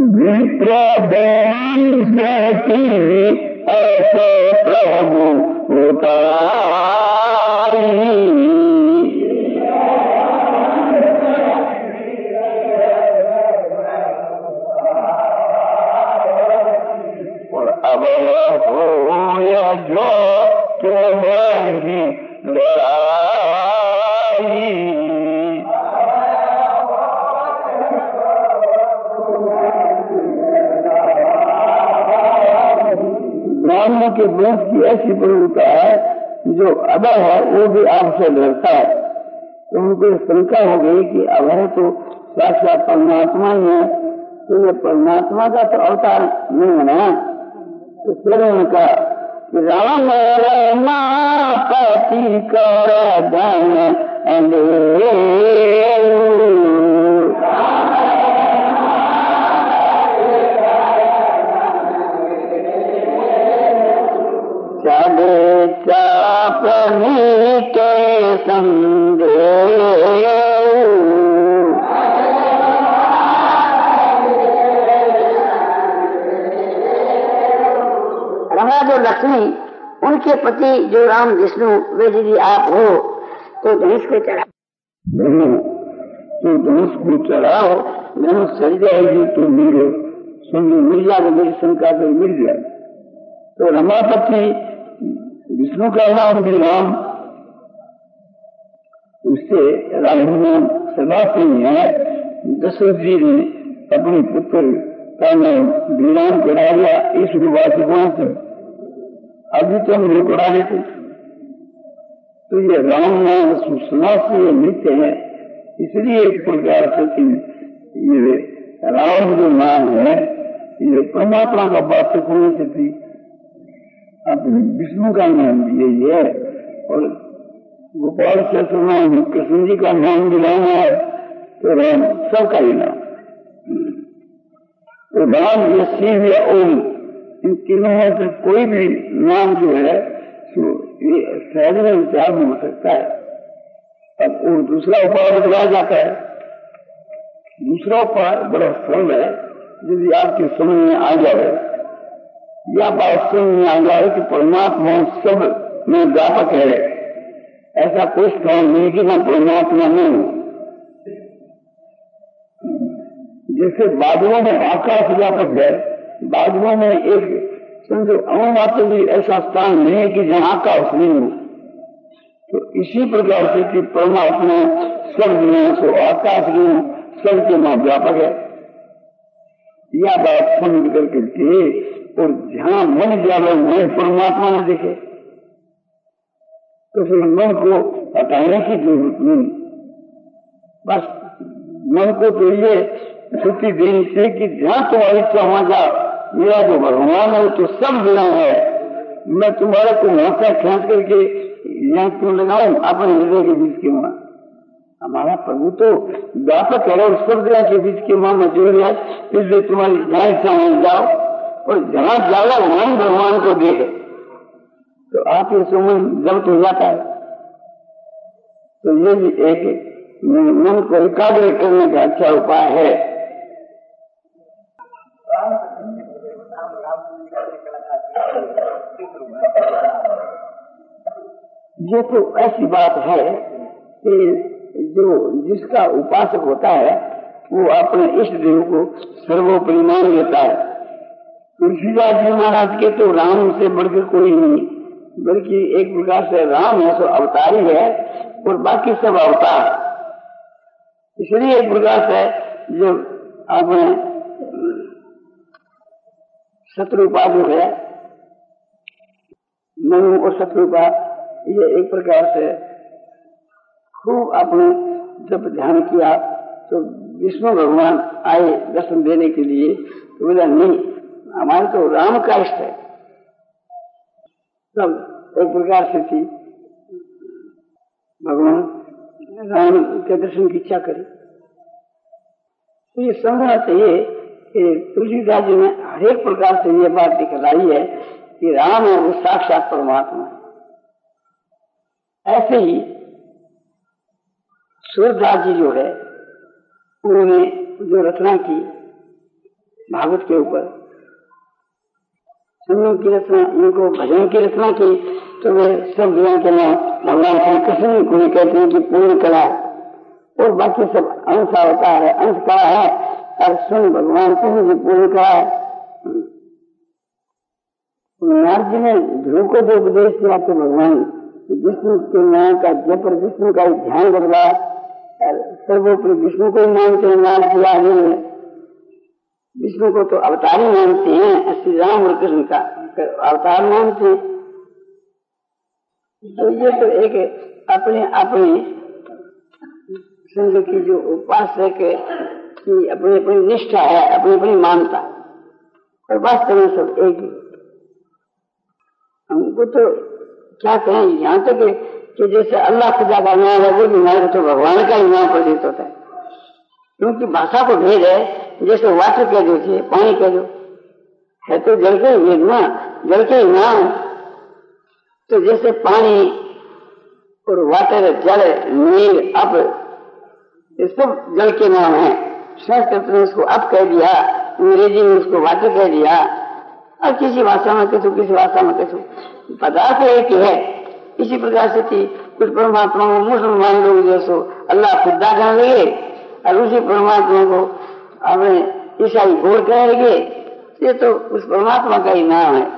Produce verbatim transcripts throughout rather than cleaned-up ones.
विप्र देन ऐसे प्रभु उतारी। और अब हो या जो तुम्हारी लड़ाई। ब्राह्मण के दोष की ऐसी प्रवृत्ति है, जो अभय है वो भी आपसे डरता है। तो उनको शंका हो गई कि अभय तो साक्षात परमात्मा ही है, तो ये परमात्मा का तो अवतार नहीं है ना। तो फिर उनका राम पति कर धन चले चाप के संदेह। जो लक्ष्मी उनके पति जो राम विष्णु वे यदि आप हो तो धनुष को चढ़ा, तो धनुष को चढ़ाओ, धनुष चल जाएगी तो मेरे सुन मिल जाएगा, मेरी शंका तो मिल जाएगी। तो रमापति विष्णु का नाम भी राम, उससे राम नाम सदा से ही है। दशरथ जी ने अपने पुत्र का नाम विराम करा दिया इस विवासिकों से, अभी तो हम लोग उड़ा लेते। तो ये राम नाम सुषमा से ये नित्य है, इसलिए एक प्रकार से ये राम जो नाम है ये परमात्मा का वास्तव होने से थी। अपने विष्णु का नाम यही है, और गोपाल से नाम कृष्ण जी का नाम दिलाना है, तो राम सबका ही नाम। तो राम ये शिव या ओम, इन तीनों में से कोई भी नाम जो है तो ये सहज में विचार में हो सकता है। अब और दूसरा उपाय बदला जाता है। दूसरा उपाय बड़ा सरल है, यदि आपके समझ में आ जाए या बात समझ में आ जाए कि परमात्मा सब में व्यापक है, ऐसा कोई स्थान नहीं कि मैं परमात्मा नहीं हूं। जैसे बादलों में आकाश व्यापक है, बादलों में एक समझो अणुमात्र भी ऐसा स्थान नहीं है कि जहां आकाश नहीं हो। तो इसी प्रकार से कि परमात्मा सब में सो आकाश में सबके मां व्यापक है, यह बात समझ करके के और जहां मन जावे वहीं परमात्मा न दिखे, तो फिर मन को हटाने की जरूरत नहीं। बस मन को तो ये छुट्टी देनी चाहिए कि जहां तुम्हारी इच्छा वहां जाओ, मेरा जो भगवान है तो सब जुड़ा है, मैं तुम्हारे को वहां से खींच करके यहाँ क्यों लगाऊं अपने हृदय के बीच के वहां। हमारा प्रभु तो व्यापक है और सब जगह के बीच के वहां में जुड़ है, इसलिए तुम्हारी जहां इच्छा वहां जाओ और जहां जाओ वहां भगवान को देखे, तो आप ये समझ जब्त हो जाता है। तो ये भी एक मन को एकाग्र करने का अच्छा उपाय है। ये तो ऐसी बात है कि जो जिसका उपासक होता है वो अपने इष्ट देव को सर्वोपरि मान लेता है। तुलसीदास जी महाराज के तो राम से बढ़कर कोई नहीं, बल्कि एक प्रकार से राम है सो अवतारी है और बाकी सब अवतार। इसलिए एक प्रकार से जो आपने शत्रुपा जो है मनु और शत्रुपा, ये एक प्रकार से खूब आपने जब ध्यान किया तो विष्णु भगवान आए दर्शन देने के लिए, तो बोला नहीं हमारे तो राम का इष्ट है। तब एक प्रकार से थी भगवान राम के दर्शन की इच्छा करी। तो ये समझना चाहिए कि तुलसीदास जी ने हर एक प्रकार से ये बात दिखलाई है कि राम है वो साक्षात परमात्मा है। ऐसे ही सूरदास जी जो है उन्होंने जो रचना की भागवत के ऊपर सुनने की रचना, इनको भजन की रचना की, तो वे सब दिनों के नाम भगवान श्री कृष्ण को ही कहते हैं कि पूर्ण कला, और बाकी सब अंश होता है, अंश कला है, और सुन भगवान कृष्ण की पूर्ण कला है। नारद जी ने ध्रुव को जो उपदेश किया तो भगवान विष्णु के नाम का जप और विष्णु का ध्यान करवा, सर्वोपरि विष्णु को ही मानते हैं। नारद जी आगे विष्णु को तो अवतारी मानते हैं, श्री राम और कृष्ण का अवतार मानते हैं। तो ये तो एक अपने अपने संघ की जो उपासक की अपनी अपनी निष्ठा है, अपनी अपनी मानता, और वास्तव में सब एक ही। हमको तो क्या कहें, यहाँ तक तो कि जैसे अल्लाह खुदा का नाम है, वो भी हमारे तो भगवान का ही नाम प्रतीत होता है, क्योंकि भाषा को भेद है। जैसे वाटर कह दो, पानी कह दो, है तो जल के ही भेद ना, जल के ही नाम। तो जैसे पानी और वाटर, जल, नील, अप, ये सब जल के नाम है। संस्कृत में उसको अप कह दिया, अंग्रेजी में उसको वाटर कह दिया, और किसी भाषा में कहूँ, किसी भाषा में कहूँ, पदार्थ एक ही है। इसी प्रकार से थी कुछ परमात्मा को मुसलमान लोग जो सो अल्लाह खुदा कहने लगे, और उसी परमात्मा को अपने ईसाई घोर कहने लगे। ये तो उस परमात्मा का ही नाम है।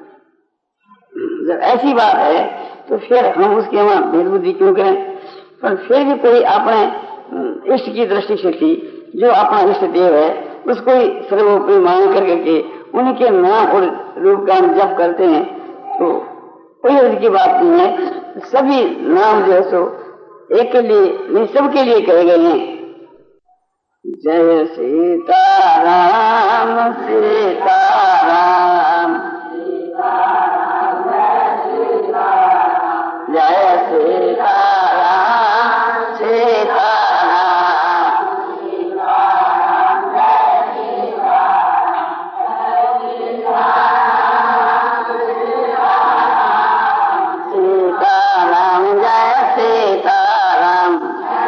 जब ऐसी बात है तो फिर हम उसके वहां भेदबुद्धि क्यों करें? पर फिर भी कोई अपने इष्ट की दृष्टि से थी, जो अपना इष्ट देव है उसको ही सर्वोपरि मान करके उनके नाम और रूप का हम जप करते हैं, तो कोई उसकी बात नहीं है। सभी नाम जो है सो एक के लिए नहीं, सबके लिए कहे गए हैं। जय सीताराम सीताराम जय सीताराम सीताराम सीताराम जय सीताराम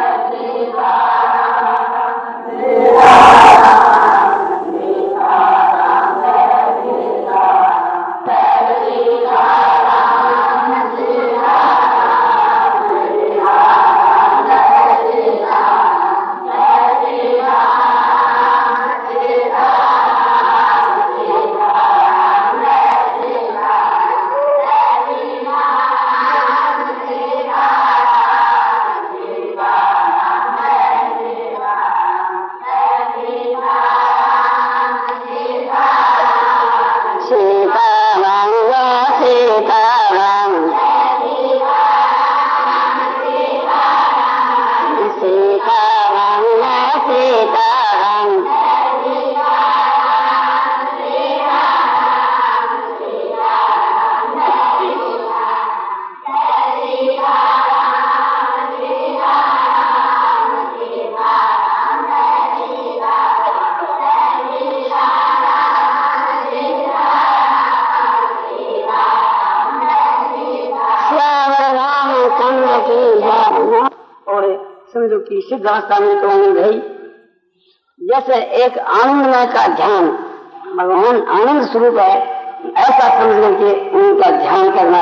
की सिद्ध अवस्था में तो आनंद है। जैसे एक आनंदमय का ध्यान, भगवान आनंद स्वरूप है, ऐसा समझ करके उनका ध्यान करना।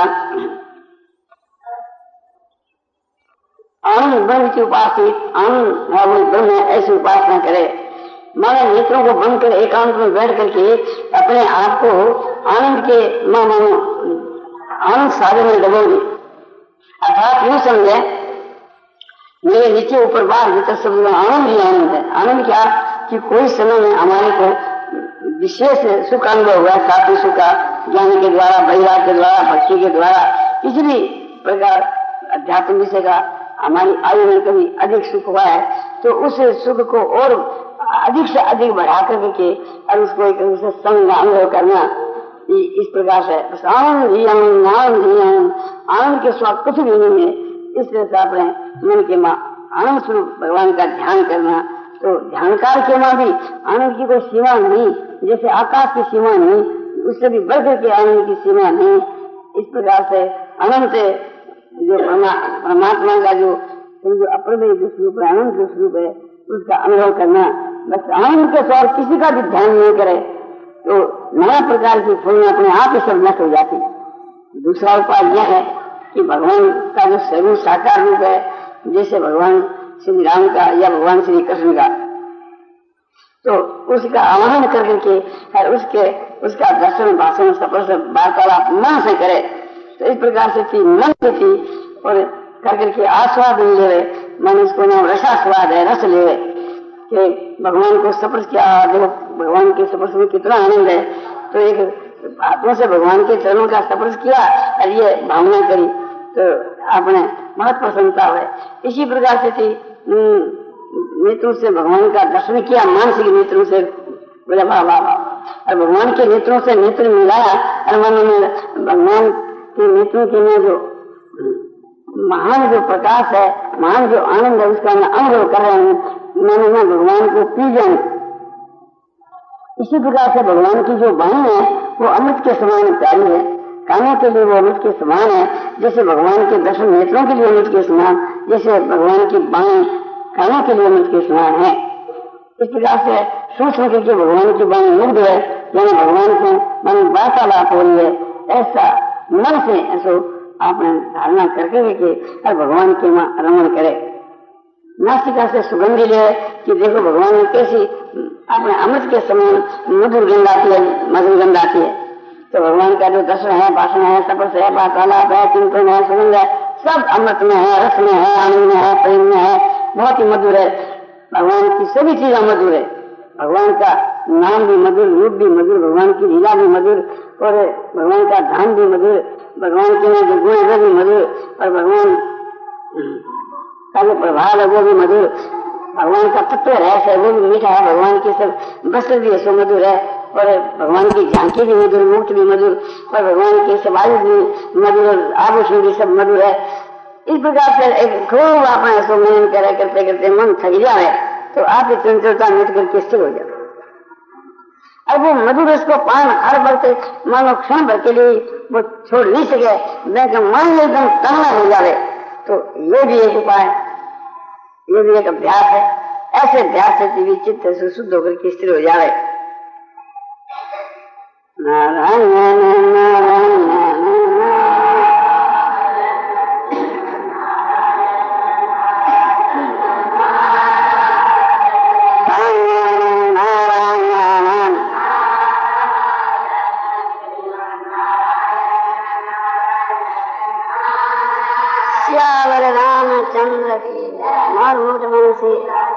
आनंद ब्रह्म की उपासित, आनंद ब्रह्म ऐसी उपासना करे। मानो नेत्रों को बंद कर एकांत में बैठ करके अपने आप को आनंद के मानो आनंद साधन में डबोगे। अर्थात यूं समझे, मेरे नीचे ऊपर बाहर भीतर सब आनंद ही आनंद है। आनंद क्या कि कोई समय में हमारे को विशेष सुख अनुभव हुआ, सात्विक सुख का, ज्ञान के द्वारा, वैराग्य के द्वारा, भक्ति के द्वारा, किसी भी प्रकार अध्यात्म विषय का हमारी आयु में कभी अधिक सुख हुआ है, तो उस सुख को और अधिक से अधिक बढ़ा करके और उसको एक दूसरे संग अनुभव करना। इस प्रकार से आनंद ही आनंद, आनंद ही आनंद, आनंद के स्वाद कुछ भी नहीं है। इस तरह से अपने मन के माँ आनंद स्वरूप भगवान का ध्यान करना। तो ध्यानकार के माँ भी आनंद की कोई सीमा नहीं, जैसे आकाश की सीमा नहीं, उससे भी बढ़कर के आनंद की सीमा नहीं। इस प्रकार से अनंत जो परमात्मा का जो जो अप्रमेय जो स्वरूप है, अनंत जो स्वरूप है, उसका अनुभव करना। बस आनंद के सौर किसी का भी ध्यान नहीं करे तो नया प्रकार की फूलें अपने आप ही सब नष्ट हो जाती। दूसरा उपाय यह है कि भगवान का जो स्वरूप साकार रूप है, जैसे भगवान श्री राम का या भगवान श्री कृष्ण का, तो उसका आह्वान कर करके और उसके उसका दर्शन भाषण स्पर्श वार्तालाप मन से करे। तो इस प्रकार से थी मन से थी और कर करके आस्वाद ले, मन उसको नाम रसास्वाद है, रस ले कि भगवान को स्पर्श किया, देखो भगवान के स्पर्श में कितना आनंद है। तो एक हाथों से भगवान के चरणों का स्पर्श किया और ये भावना करी तो आपने बहुत प्रसन्नता है। इसी प्रकार से थी नेत्रों से भगवान का दर्शन किया, मानसिक नेत्रों से बोला वाह वाह वाह, और भगवान के नेत्रों से नेत्र मिलाया और मन में भगवान के नेत्रों के में जो महान जो प्रकाश है, महान जो आनंद है, उसका मैं अनुभव कर रहे हूँ, मैंने मैं भगवान को पी जाऊं। इसी प्रकार से भगवान की जो वाणी है वो अमृत के समान प्यारी है, कानों के लिए वो अमृत के समान है, जैसे भगवान के दर्शन नेत्रों के लिए अमृत के समान, जैसे भगवान की वाणी कानों के लिए अमृत के समान है। इस प्रकार से सोच सके कि भगवान की वाणी मुग्ध है, यानी भगवान से मन वार्तालाप हो रही है, ऐसा मन से ऐसा आपने धारणा करके रखे और भगवान के मां रमण करे। नासिका से सुगंधी ले कि देखो भगवान ने कैसी अपने अमृत के समान मधुर गंध आती है, मधुर गंध आती है। तो भगवान का जो दर्शन है, भाषण है, स्पर्श है, वार्तालाप है, चिंतन है, सुगंध है, सब अमृत में है, रस में है, आनंद में है, प्रेम में है, बहुत ही मधुर है। भगवान की सभी चीजें मधुर है। भगवान का नाम भी मधुर, रूप भी मधुर, भगवान की लीला भी मधुर और भगवान का धाम भी मधुर, भगवान के जो गुण है भी मधुर और भगवान का जो प्रभाव है वो भी मधुर, भगवान का तत्व रहस्य है वो भी मीठा है, भगवान की सब वस्त्र भी सो मधुर है और भगवान की झांकी भी मधुर, मुक्त भी मधुर और भगवान के सब आयु भी मधुर, आभूषण भी सब मधुर है। इस प्रकार से एक खूब आपने ऐसा मनन करे करते करते मन थक जाए तो आप चंचलता मिट करके स्थिर हो जाए। अब वो मधुर इसको पान हर वक्त मानो क्षण भर के लिए वो छोड़ नहीं सके, मन एकदम तंगना हो जाए, तो ये भी एक उपाय, ये भी एक अभ्यास है। ऐसे अभ्यास से भी चित्त से शुद्ध होकर के स्थिर हो जाए। नारायण नारायण नारायण रामचंद्र की मार मोट मन से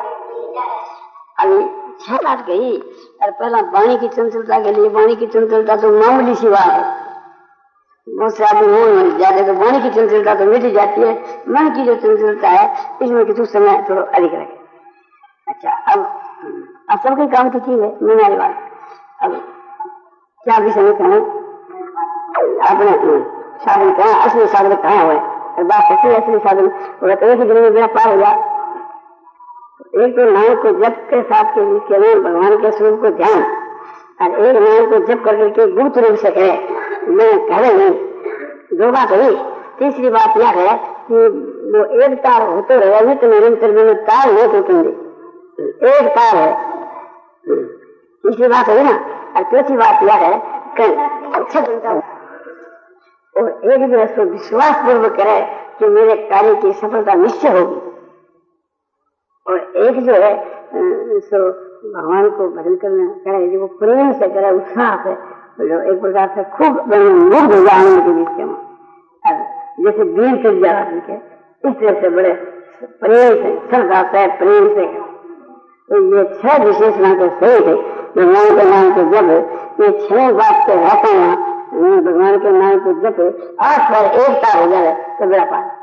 अभी छह बात गई। और पहला वाणी की चंचलता के लिए, वाणी की चंचलता तो मामूली सी बात है, बहुत से आदमी मोह मिट जाते तो वाणी की चंचलता तो मिट जाती है। मन की जो चंचलता है इसमें किसी समय थोड़ा अधिक रहे। अच्छा, अब अब सबके काम की चीज है मैंने वाली बात। अब क्या विषय में कहें, आपने साधन कहा, असली साधन कहाँ हुए, बात सच्ची असली साधन वो एक ही दिन में मेरा पार हो गया। एक तो नाम को जप के साथ के केवल भगवान के स्वरूप को ध्यान, और एक नाम को जप करके के गुप्त रूप से करे, मैं कह रहे नहीं। दो बात हुई। तीसरी बात यह है कि वो एक तार होते रहे, नित्य निरंतर में तार नहीं टूटेंगे, एक तार है। तीसरी बात हुई ना। और चौथी बात यह है कि अच्छा चिंता और एक जो है विश्वास पूर्वक करे कि मेरे कार्य की सफलता निश्चय होगी, और एक जो है सो भगवान को भजन करना करे, जो प्रेम से करे, उत्साह से, जो एक प्रकार से खूब मुग्ध हो जाए के बीच के में, जैसे दिल चल जा रहा है, इस तरह से बड़े प्रेम से श्रद्धा से प्रेम से। तो ये छह विशेष नाम के सही थे, भगवान के नाम को जब ये छह बात से रहते हैं, भगवान के नाम को जब आठ बार एक तार हो जाए तो बड़ा पास